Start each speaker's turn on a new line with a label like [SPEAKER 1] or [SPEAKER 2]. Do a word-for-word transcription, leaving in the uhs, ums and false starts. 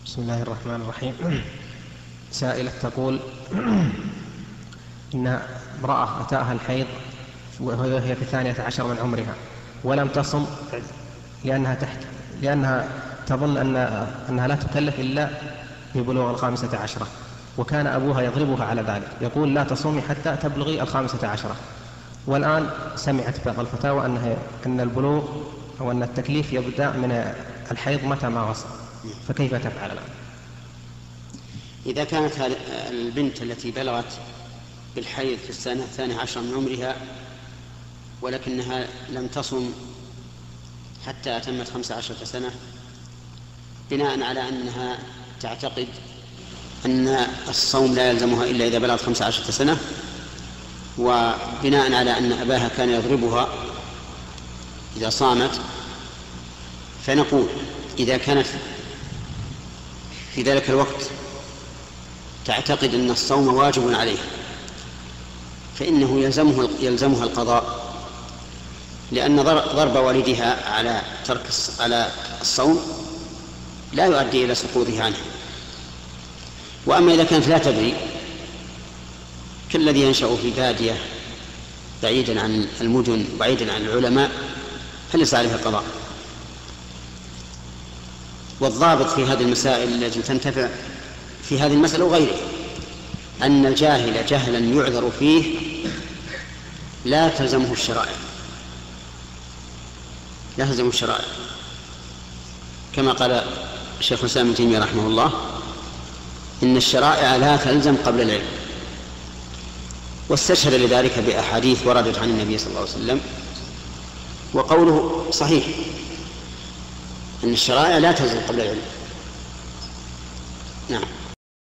[SPEAKER 1] بسم الله الرحمن الرحيم. سائلة تقول إن امرأة أتاها الحيض وهي في الثانية عشر من عمرها ولم تصم لأنها تحت لأنها تظن أن أنها لا تكلف إلا ببلوغ الخامسة عشرة، وكان أبوها يضربها على ذلك، يقول لا تصومي حتى تبلغي الخامسة عشرة. والآن سمعت بعض الفتاوى أنها أن البلوغ أو أن التكليف يبدأ من الحيض متى ما وصل، فكيف تفعل الآن؟
[SPEAKER 2] إذا كانت البنت التي بلغت بالحيض في السنة الثانية عشر من عمرها ولكنها لم تصم حتى أتمت خمس عشرة سنة، بناء على أنها تعتقد أن الصوم لا يلزمها إلا إذا بلغت خمس عشرة سنة، وبناء على أن أباها كان يضربها إذا صامت، فنقول إذا كانت في ذلك الوقت تعتقد أن الصوم واجب عليه فإنه يلزمه يلزمها القضاء، لأن ضرب والدها على ترك على الصوم لا يؤدي إلى سقوطه عنه. وأما إذا كانت لا تدري كالذي ينشأ في بادية بعيدا عن المدن بعيدا عن العلماء فليس عليه القضاء. والضابط في هذه المسائل التي تنتفع في هذه المسألة وغيره أن الجاهل جهلا يعذر فيه لا تلزمه الشرائع لا تلزمه الشرائع كما قال الشيخ الإسلام ابن تيمية رحمه الله: إن الشرائع لا تلزم قبل العلم. واستشهد لذلك بأحاديث وردت عن النبي صلى الله عليه وسلم، وقوله صحيح أن الشرائع لا تلزم قبل العلم. نعم.